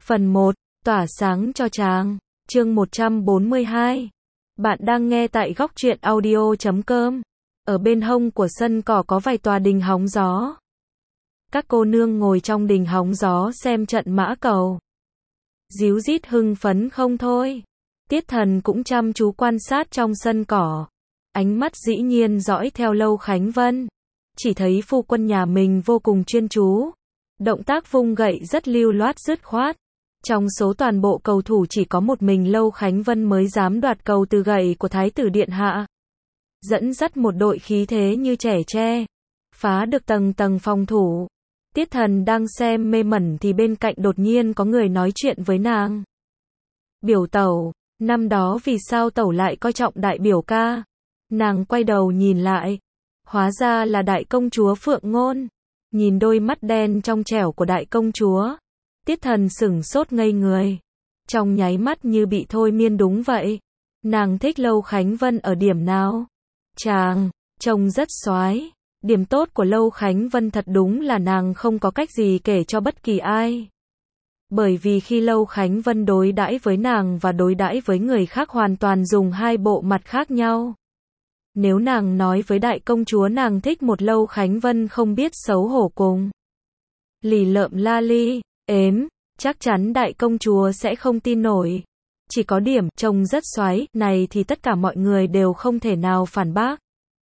Phần 1, tỏa sáng cho chàng, chương 142. Bạn đang nghe tại góc truyện audio.com. Ở bên hông của sân cỏ có vài tòa đình hóng gió. Các cô nương ngồi trong đình hóng gió xem trận mã cầu. Díu dít hưng phấn không thôi. Tiết Thần cũng chăm chú quan sát trong sân cỏ. Ánh mắt dĩ nhiên dõi theo Lâu Khánh Vân. Chỉ thấy phu quân nhà mình vô cùng chuyên chú. Động tác vung gậy rất lưu loát dứt khoát. Trong số toàn bộ cầu thủ chỉ có một mình Lâu Khánh Vân mới dám đoạt cầu từ gậy của Thái tử Điện Hạ. Dẫn dắt một đội khí thế như trẻ tre. Phá được tầng tầng phòng thủ. Tiết Thần đang xem mê mẩn thì bên cạnh đột nhiên có người nói chuyện với nàng. Biểu tẩu, năm đó vì sao tẩu lại coi trọng đại biểu ca? Nàng quay đầu nhìn lại. Hóa ra là đại công chúa Phượng Ngôn. Nhìn đôi mắt đen trong trẻo của đại công chúa. Tiết Thần sửng sốt ngây người. Trong nháy mắt như bị thôi miên đúng vậy. Nàng thích Lâu Khánh Vân ở điểm nào? Chàng, trông rất soái. Điểm tốt của Lâu Khánh Vân thật đúng là nàng không có cách gì kể cho bất kỳ ai. Bởi vì khi Lâu Khánh Vân đối đãi với nàng và đối đãi với người khác hoàn toàn dùng hai bộ mặt khác nhau. Nếu nàng nói với đại công chúa nàng thích một Lâu Khánh Vân không biết xấu hổ cùng lì lợm la li, ếm, chắc chắn đại công chúa sẽ không tin nổi. Chỉ có điểm trông rất soái này thì tất cả mọi người đều không thể nào phản bác.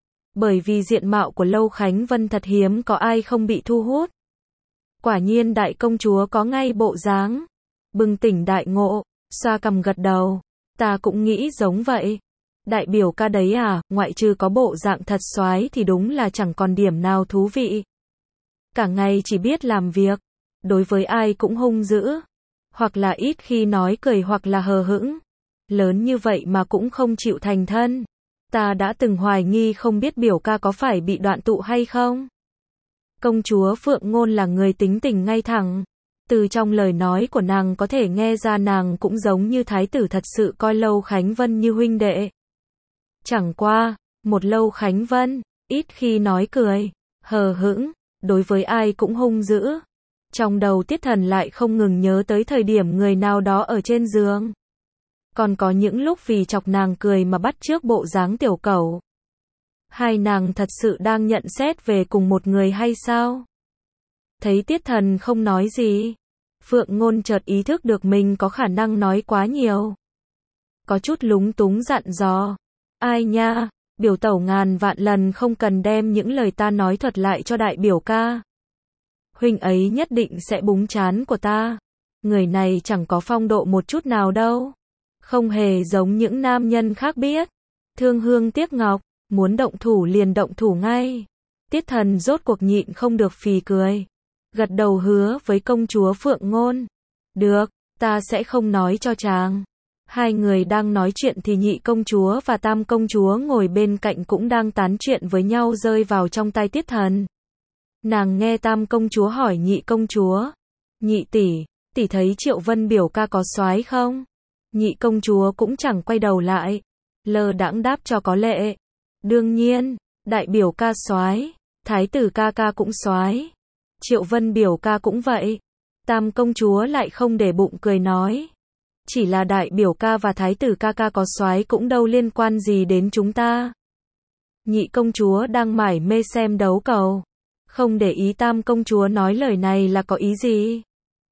Bởi vì diện mạo của Lâu Khánh Vân thật hiếm có ai không bị thu hút. Quả nhiên đại công chúa có ngay bộ dáng. Bừng tỉnh đại ngộ, xoa cằm gật đầu. Ta cũng nghĩ giống vậy. Đại biểu ca đấy à, ngoại trừ có bộ dạng thật soái thì đúng là chẳng còn điểm nào thú vị. Cả ngày chỉ biết làm việc. Đối với ai cũng hung dữ. Hoặc là ít khi nói cười hoặc là hờ hững. Lớn như vậy mà cũng không chịu thành thân. Ta đã từng hoài nghi không biết biểu ca có phải bị đoạn tụ hay không. Công chúa Phượng Ngôn là người tính tình ngay thẳng. Từ trong lời nói của nàng có thể nghe ra nàng cũng giống như thái tử thật sự coi Lâu Khánh Vân như huynh đệ. Chẳng qua, một Lâu Khánh Vân, ít khi nói cười, hờ hững, đối với ai cũng hung dữ. Trong đầu Tiết Thần lại không ngừng nhớ tới thời điểm người nào đó ở trên giường. Còn có những lúc vì chọc nàng cười mà bắt chước bộ dáng tiểu cẩu. Hai nàng thật sự đang nhận xét về cùng một người hay sao? Thấy Tiết Thần không nói gì. Phượng Ngôn chợt ý thức được mình có khả năng nói quá nhiều. Có chút lúng túng dặn dò. Ai nha, biểu tẩu ngàn vạn lần không cần đem những lời ta nói thuật lại cho đại biểu ca. Huynh ấy nhất định sẽ búng trán của ta. Người này chẳng có phong độ một chút nào đâu. Không hề giống những nam nhân khác biết. Thương hương tiếc ngọc, muốn động thủ liền động thủ ngay. Tiết Thần rốt cuộc nhịn không được phì cười. Gật đầu hứa với công chúa Phượng Ngôn. Được, ta sẽ không nói cho chàng. Hai người đang nói chuyện thì nhị công chúa và tam công chúa ngồi bên cạnh cũng đang tán chuyện với nhau rơi vào trong tay Tiết Thần. Nàng nghe tam công chúa hỏi nhị công chúa. Nhị tỷ, tỷ thấy Triệu Vân biểu ca có soái không? Nhị công chúa cũng chẳng quay đầu lại. Lơ đãng đáp cho có lệ. Đương nhiên, đại biểu ca soái, thái tử ca ca cũng soái. Triệu Vân biểu ca cũng vậy. Tam công chúa lại không để bụng cười nói. Chỉ là đại biểu ca và thái tử ca ca có soái cũng đâu liên quan gì đến chúng ta. Nhị công chúa đang mải mê xem đấu cầu. Không để ý tam công chúa nói lời này là có ý gì.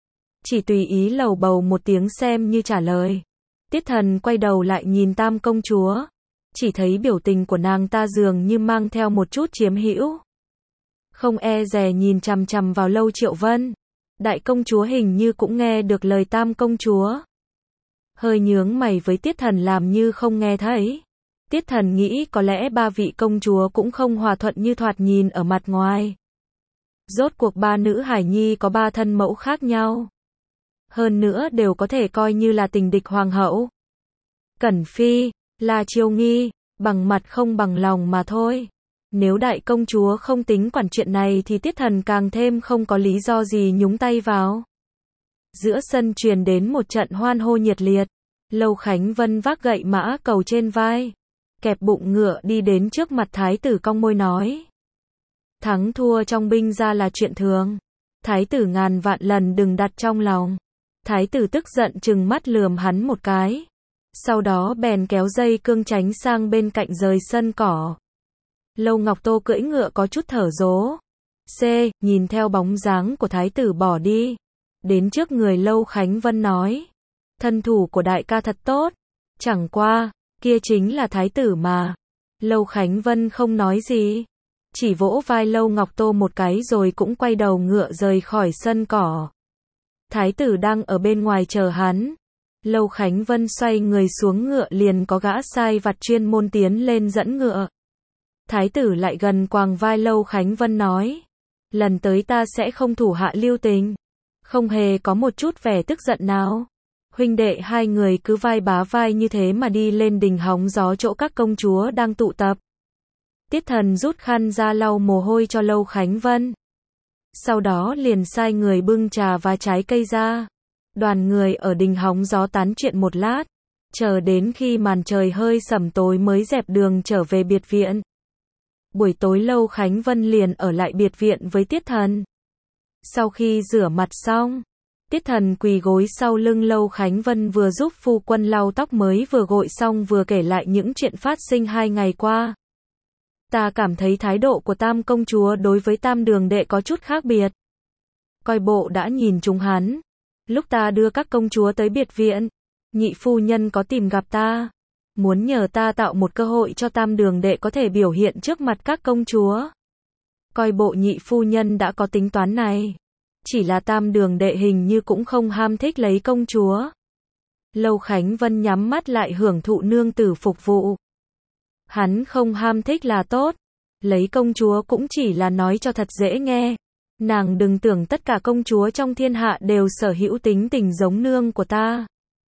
Chỉ tùy ý lầu bầu một tiếng xem như trả lời. Tiết Thần quay đầu lại nhìn tam công chúa. Chỉ thấy biểu tình của nàng ta dường như mang theo một chút chiếm hữu. Không e dè nhìn chằm chằm vào Lâu Triệu Vân. Đại công chúa hình như cũng nghe được lời tam công chúa. Hơi nhướng mày với Tiết Thần làm như không nghe thấy. Tiết Thần nghĩ có lẽ ba vị công chúa cũng không hòa thuận như thoạt nhìn ở mặt ngoài. Rốt cuộc ba nữ hải nhi có ba thân mẫu khác nhau. Hơn nữa đều có thể coi như là tình địch hoàng hậu. Cẩn Phi, là Chiêu Nghi, bằng mặt không bằng lòng mà thôi. Nếu đại công chúa không tính quản chuyện này thì Tiết Thần càng thêm không có lý do gì nhúng tay vào. Giữa sân truyền đến một trận hoan hô nhiệt liệt. Lâu Khánh Vân vác gậy mã cầu trên vai. Kẹp bụng ngựa đi đến trước mặt thái tử cong môi nói. Thắng thua trong binh ra là chuyện thường. Thái tử ngàn vạn lần đừng đặt trong lòng. Thái tử tức giận trừng mắt lườm hắn một cái. Sau đó bèn kéo dây cương tránh sang bên cạnh rời sân cỏ. Lâu Ngọc Tô cưỡi ngựa có chút thở dố. Nhìn theo bóng dáng của thái tử bỏ đi. Đến trước người Lâu Khánh Vân nói. Thân thủ của đại ca thật tốt. Chẳng qua, kia chính là thái tử mà. Lâu Khánh Vân không nói gì. Chỉ vỗ vai Lâu Ngọc Tô một cái rồi cũng quay đầu ngựa rời khỏi sân cỏ. Thái tử đang ở bên ngoài chờ hắn. Lâu Khánh Vân xoay người xuống ngựa liền có gã sai vặt chuyên môn tiến lên dẫn ngựa. Thái tử lại gần quàng vai Lâu Khánh Vân nói. Lần tới ta sẽ không thủ hạ lưu tình. Không hề có một chút vẻ tức giận nào. Huynh đệ hai người cứ vai bá vai như thế mà đi lên đình hóng gió chỗ các công chúa đang tụ tập. Tiết Thần rút khăn ra lau mồ hôi cho Lâu Khánh Vân. Sau đó liền sai người bưng trà và trái cây ra. Đoàn người ở đình hóng gió tán chuyện một lát. Chờ đến khi màn trời hơi sẩm tối mới dẹp đường trở về biệt viện. Buổi tối Lâu Khánh Vân liền ở lại biệt viện với Tiết Thần. Sau khi rửa mặt xong, Tiết Thần quỳ gối sau lưng Lâu Khánh Vân vừa giúp phu quân lau tóc mới vừa gội xong vừa kể lại những chuyện phát sinh 2 ngày qua. Ta cảm thấy thái độ của Tam công chúa đối với Tam đường đệ có chút khác biệt. Coi bộ đã nhìn chúng hắn. Lúc ta đưa các công chúa tới biệt viện, nhị phu nhân có tìm gặp ta. Muốn nhờ ta tạo một cơ hội cho Tam đường đệ có thể biểu hiện trước mặt các công chúa. Coi bộ nhị phu nhân đã có tính toán này. Chỉ là Tam đường đệ hình như cũng không ham thích lấy công chúa. Lâu Khánh Vân nhắm mắt lại hưởng thụ nương tử phục vụ. Hắn không ham thích là tốt. Lấy công chúa cũng chỉ là nói cho thật dễ nghe. Nàng đừng tưởng tất cả công chúa trong thiên hạ đều sở hữu tính tình giống nương của ta.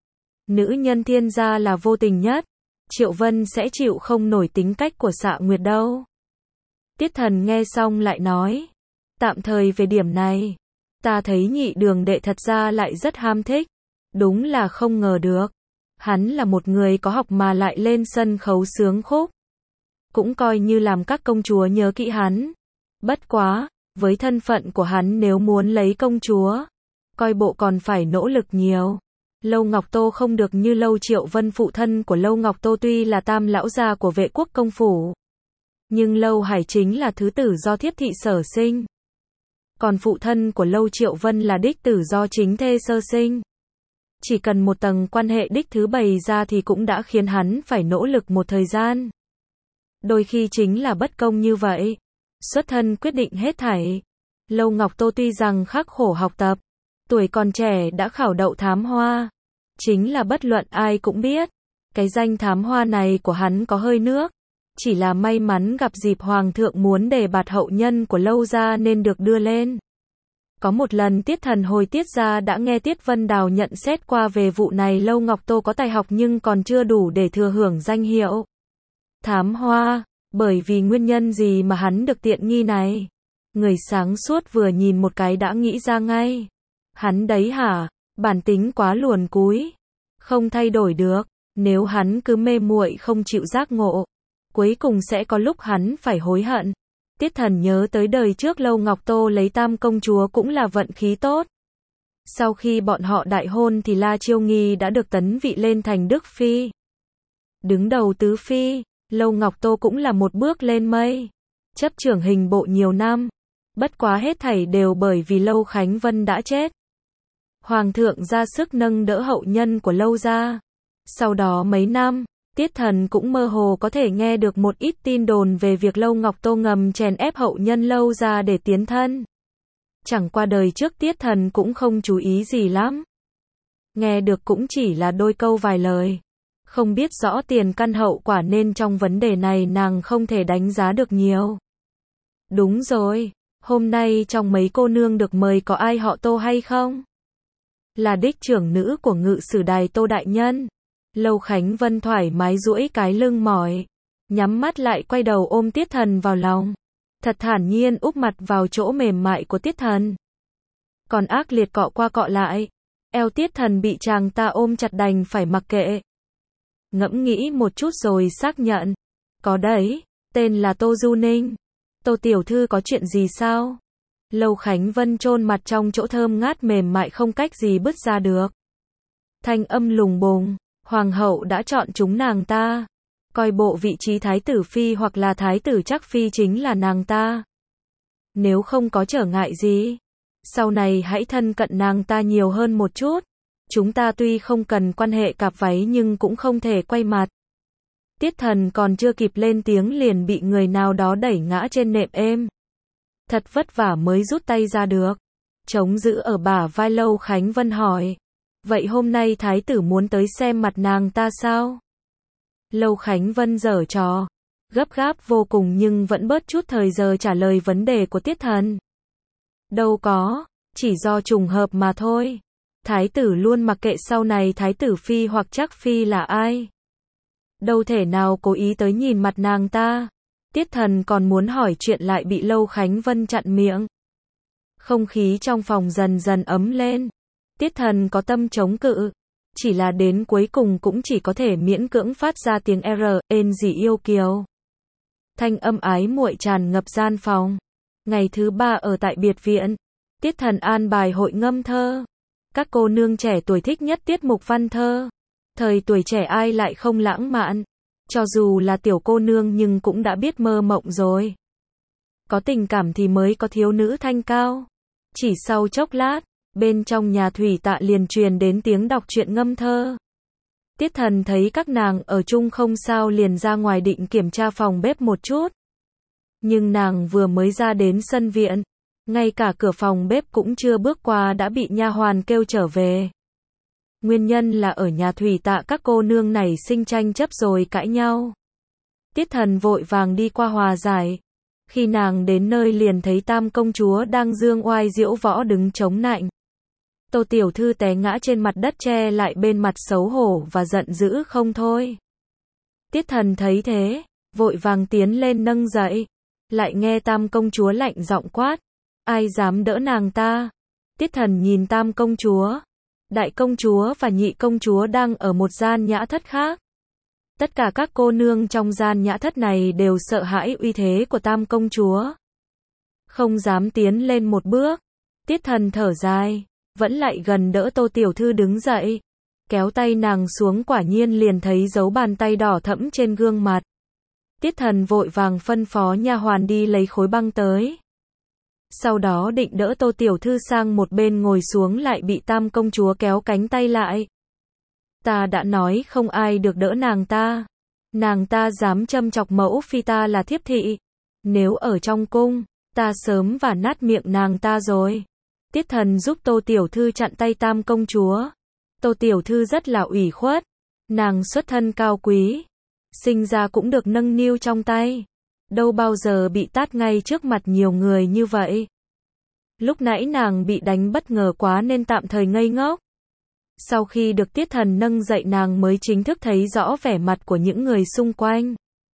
Nữ nhân thiên gia là vô tình nhất. Triệu Vân sẽ chịu không nổi tính cách của Xạ Nguyệt đâu. Tiết Thần nghe xong lại nói. Tạm thời về điểm này, ta thấy nhị đường đệ thật ra lại rất ham thích. Đúng là không ngờ được. Hắn là một người có học mà lại lên sân khấu sướng khúc. Cũng coi như làm các công chúa nhớ kỹ hắn. Bất quá, với thân phận của hắn nếu muốn lấy công chúa, coi bộ còn phải nỗ lực nhiều. Lâu Ngọc Tô không được như Lâu Triệu Vân. Phụ thân của Lâu Ngọc Tô tuy là Tam lão gia của Vệ Quốc công phủ, nhưng Lâu Hải chính là thứ tử do thiếp thị sở sinh. Còn phụ thân của Lâu Triệu Vân là đích tử do chính thê sơ sinh. Chỉ cần một tầng quan hệ đích thứ bày ra thì cũng đã khiến hắn phải nỗ lực một thời gian. Đôi khi chính là bất công như vậy. Xuất thân quyết định hết thảy. Lâu Ngọc Tô tuy rằng khắc khổ học tập, tuổi còn trẻ đã khảo đậu thám hoa. Chính là bất luận ai cũng biết, cái danh thám hoa này của hắn có hơi nước. Chỉ là may mắn gặp dịp Hoàng thượng muốn đề bạt hậu nhân của Lâu gia nên được đưa lên. Có một lần Tiết Thần hồi Tiết gia đã nghe Tiết Vân Đào nhận xét qua về vụ này. Lâu Ngọc Tô có tài học nhưng còn chưa đủ để thừa hưởng danh hiệu thám hoa. Bởi vì nguyên nhân gì mà hắn được tiện nghi này? Người sáng suốt vừa nhìn một cái đã nghĩ ra ngay. Hắn đấy hả? Bản tính quá luồn cúi, không thay đổi được. Nếu hắn cứ mê muội không chịu giác ngộ, cuối cùng sẽ có lúc hắn phải hối hận. Tiết Thần nhớ tới đời trước Lâu Ngọc Tô lấy Tam công chúa cũng là vận khí tốt. Sau khi bọn họ đại hôn thì La Chiêu Nghi đã được tấn vị lên thành Đức Phi. Đứng đầu tứ phi, Lâu Ngọc Tô cũng là một bước lên mây. Chấp trưởng hình bộ nhiều năm. Bất quá hết thảy đều bởi vì Lâu Khánh Vân đã chết. Hoàng thượng ra sức nâng đỡ hậu nhân của Lâu gia. Sau đó mấy năm, Tiết Thần cũng mơ hồ có thể nghe được một ít tin đồn về việc Lâu Ngọc Tô ngầm chèn ép hậu nhân Lâu gia để tiến thân. Chẳng qua đời trước Tiết Thần cũng không chú ý gì lắm. Nghe được cũng chỉ là đôi câu vài lời. Không biết rõ tiền căn hậu quả nên trong vấn đề này nàng không thể đánh giá được nhiều. Đúng rồi, hôm nay trong mấy cô nương được mời có ai họ Tô hay không? Là đích trưởng nữ của Ngự Sử Đài Tô đại nhân. Lâu Khánh Vân thoải mái duỗi cái lưng mỏi, nhắm mắt lại quay đầu ôm Tiết Thần vào lòng. Thật thản nhiên úp mặt vào chỗ mềm mại của Tiết Thần. Còn ác liệt cọ qua cọ lại. Eo Tiết Thần bị chàng ta ôm chặt đành phải mặc kệ. Ngẫm nghĩ một chút rồi xác nhận. Có đấy, tên là Tô Du Ninh. Tô tiểu thư có chuyện gì sao? Lâu Khánh Vân chôn mặt trong chỗ thơm ngát mềm mại không cách gì bứt ra được. Thanh âm lùng bùng, hoàng hậu đã chọn chúng nàng ta. Coi bộ vị trí thái tử phi hoặc là thái tử chắc phi chính là nàng ta. Nếu không có trở ngại gì, sau này hãy thân cận nàng ta nhiều hơn một chút. Chúng ta tuy không cần quan hệ cặp váy nhưng cũng không thể quay mặt. Tiết Thần còn chưa kịp lên tiếng liền bị người nào đó đẩy ngã trên nệm êm. Thật vất vả mới rút tay ra được. Chống giữ ở bả vai Lâu Khánh Vân hỏi. Vậy hôm nay thái tử muốn tới xem mặt nàng ta sao? Lâu Khánh Vân giở trò. Gấp gáp vô cùng nhưng vẫn bớt chút thời giờ trả lời vấn đề của Tiết Thần. Đâu có, chỉ do trùng hợp mà thôi. Thái tử luôn mặc kệ sau này thái tử phi hoặc chắc phi là ai. Đâu thể nào cố ý tới nhìn mặt nàng ta. Tiết Thần còn muốn hỏi chuyện lại bị Lâu Khánh Vân chặn miệng. Không khí trong phòng dần dần ấm lên. Tiết Thần có tâm chống cự. Chỉ là đến cuối cùng cũng chỉ có thể miễn cưỡng phát ra tiếng ên gì yêu kiều. Thanh âm ái muội tràn ngập gian phòng. Ngày thứ 3 ở tại biệt viện. Tiết Thần an bài hội ngâm thơ. Các cô nương trẻ tuổi thích nhất tiết mục văn thơ. Thời tuổi trẻ ai lại không lãng mạn. Cho dù là tiểu cô nương nhưng cũng đã biết mơ mộng rồi. Có tình cảm thì mới có thiếu nữ thanh cao. Chỉ sau chốc lát, bên trong nhà thủy tạ liền truyền đến tiếng đọc truyện ngâm thơ. Tiết Thần thấy các nàng ở chung không sao liền ra ngoài định kiểm tra phòng bếp một chút. Nhưng nàng vừa mới ra đến sân viện, ngay cả cửa phòng bếp cũng chưa bước qua đã bị nha hoàn kêu trở về. Nguyên nhân là ở nhà thủy tạ các cô nương này sinh tranh chấp rồi cãi nhau. Tiết Thần vội vàng đi qua hòa giải. Khi nàng đến nơi liền thấy Tam công chúa đang dương oai diễu võ đứng chống nạnh. Tô tiểu thư té ngã trên mặt đất che lại bên mặt xấu hổ và giận dữ không thôi. Tiết Thần thấy thế, vội vàng tiến lên nâng dậy. Lại nghe Tam công chúa lạnh giọng quát. Ai dám đỡ nàng ta? Tiết Thần nhìn Tam công chúa. Đại công chúa và nhị công chúa đang ở một gian nhã thất khác. Tất cả các cô nương trong gian nhã thất này đều sợ hãi uy thế của Tam công chúa. Không dám tiến lên một bước. Tiết Thần thở dài, vẫn lại gần đỡ Tô tiểu thư đứng dậy. Kéo tay nàng xuống quả nhiên liền thấy dấu bàn tay đỏ thẫm trên gương mặt. Tiết Thần vội vàng phân phó nha hoàn đi lấy khối băng tới. Sau đó định đỡ Tô tiểu thư sang một bên ngồi xuống lại bị Tam công chúa kéo cánh tay lại. Ta đã nói không ai được đỡ nàng ta. Nàng ta dám châm chọc mẫu phi ta là thiếp thị. Nếu ở trong cung, ta sớm và nát miệng nàng ta rồi. Tiết Thần giúp Tô tiểu thư chặn tay Tam công chúa. Tô tiểu thư rất là ủy khuất. Nàng xuất thân cao quý. Sinh ra cũng được nâng niu trong tay. Đâu bao giờ bị tát ngay trước mặt nhiều người như vậy. Lúc nãy nàng bị đánh bất ngờ quá nên tạm thời ngây ngốc. Sau khi được Tiết Thần nâng dậy nàng mới chính thức thấy rõ vẻ mặt của những người xung quanh.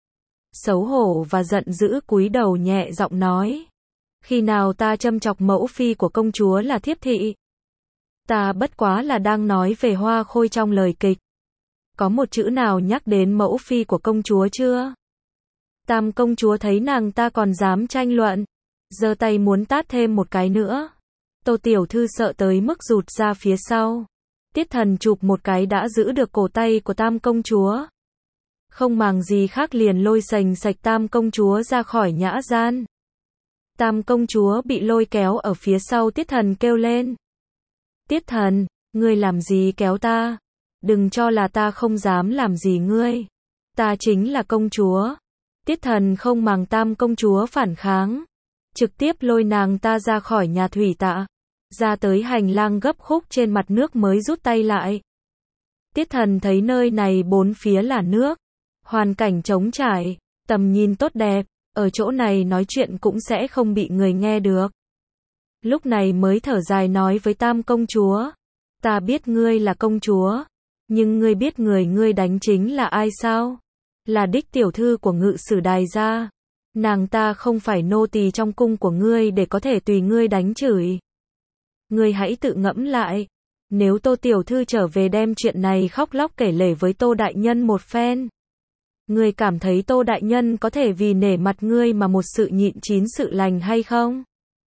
Xấu hổ và giận dữ cúi đầu nhẹ giọng nói. Khi nào ta châm chọc mẫu phi của công chúa là thiếp thị? Ta bất quá là đang nói về hoa khôi trong lời kịch. Có một chữ nào nhắc đến mẫu phi của công chúa chưa? Tam công chúa thấy nàng ta còn dám tranh luận. Giơ tay muốn tát thêm một cái nữa. Tô tiểu thư sợ tới mức rụt ra phía sau. Tiết Thần chụp một cái đã giữ được cổ tay của Tam công chúa. Không màng gì khác liền lôi sành sạch Tam công chúa ra khỏi nhã gian. Tam công chúa bị lôi kéo ở phía sau Tiết Thần kêu lên. Tiết Thần, ngươi làm gì kéo ta? Đừng cho là ta không dám làm gì ngươi. Ta chính là công chúa. Tiết Thần không màng Tam công chúa phản kháng. Trực tiếp lôi nàng ta ra khỏi nhà thủy tạ. Ra tới hành lang gấp khúc trên mặt nước mới rút tay lại. Tiết Thần thấy nơi này bốn phía là nước. Hoàn cảnh trống trải, tầm nhìn tốt đẹp. Ở chỗ này nói chuyện cũng sẽ không bị người nghe được. Lúc này mới thở dài nói với Tam công chúa. Ta biết ngươi là công chúa. Nhưng ngươi biết người ngươi đánh chính là ai sao? Là đích tiểu thư của Ngự Sử Đài gia. Nàng ta không phải nô tỳ trong cung của ngươi để có thể tùy ngươi đánh chửi. Ngươi hãy tự ngẫm lại. Nếu Tô tiểu thư trở về đem chuyện này khóc lóc kể lể với Tô đại nhân một phen. Ngươi cảm thấy Tô đại nhân có thể vì nể mặt ngươi mà một sự nhịn chín sự lành hay không?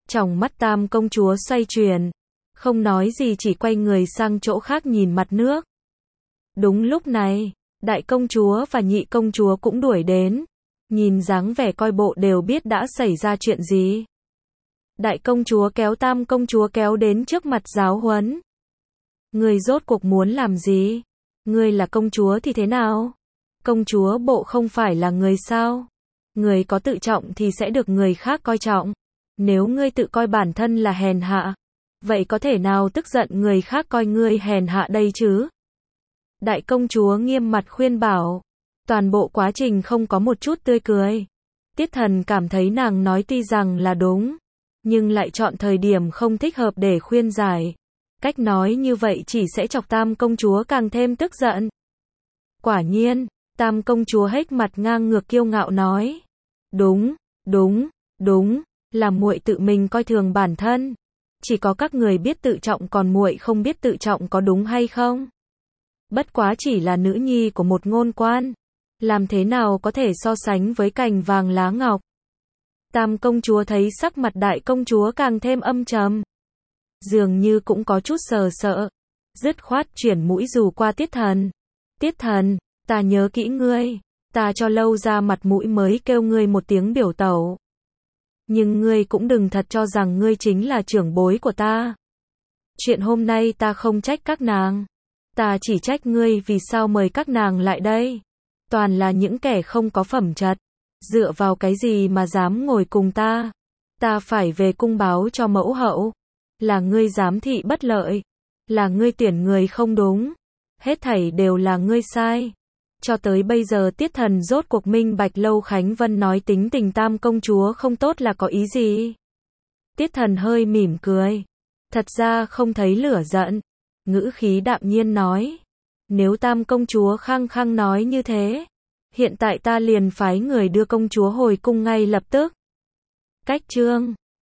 Tròng mắt tam công chúa xoay chuyển, không nói gì chỉ quay người sang chỗ khác nhìn mặt nước. Đúng lúc này, đại công chúa và nhị công chúa cũng đuổi đến, nhìn dáng vẻ coi bộ đều biết đã xảy ra chuyện gì. Đại công chúa kéo tam công chúa kéo đến trước mặt giáo huấn. Ngươi rốt cuộc muốn làm gì? Ngươi là công chúa thì thế nào? Công chúa bộ không phải là người sao? Người có tự trọng thì sẽ được người khác coi trọng. Nếu ngươi tự coi bản thân là hèn hạ, vậy có thể nào tức giận người khác coi ngươi hèn hạ đây chứ? Đại công chúa nghiêm mặt khuyên bảo. Toàn bộ quá trình không có một chút tươi cười. Tiết Thần cảm thấy nàng nói tuy rằng là đúng, nhưng lại chọn thời điểm không thích hợp để khuyên giải. Cách nói như vậy chỉ sẽ chọc tam công chúa càng thêm tức giận. Quả nhiên, tam công chúa hếch mặt ngang ngược kiêu ngạo nói. Đúng, là muội tự mình coi thường bản thân. Chỉ có các người biết tự trọng còn muội không biết tự trọng có đúng hay không? Bất quá chỉ là nữ nhi của một ngôn quan. Làm thế nào có thể so sánh với cành vàng lá ngọc? Tam công chúa thấy sắc mặt đại công chúa càng thêm âm trầm. Dường như cũng có chút sợ. Dứt khoát chuyển mũi dù qua Tiết Thần. Tiết Thần, ta nhớ kỹ ngươi. Ta cho lâu ra mặt mũi mới kêu ngươi một tiếng biểu tẩu. Nhưng ngươi cũng đừng thật cho rằng ngươi chính là trưởng bối của ta. Chuyện hôm nay ta không trách các nàng. Ta chỉ trách ngươi vì sao mời các nàng lại đây. Toàn là những kẻ không có phẩm chất. Dựa vào cái gì mà dám ngồi cùng ta? Ta phải về cung báo cho mẫu hậu. Là ngươi giám thị bất lợi. Là ngươi tuyển người không đúng. Hết thảy đều là ngươi sai. Cho tới bây giờ Tiết Thần rốt cuộc minh bạch Lâu Khánh Vân nói tính tình tam công chúa không tốt là có ý gì. Tiết Thần hơi mỉm cười. Thật ra không thấy lửa giận. Ngữ khí đạm nhiên nói. Nếu tam công chúa khăng khăng nói như thế, hiện tại ta liền phái người đưa công chúa hồi cung ngay lập tức. Cách chương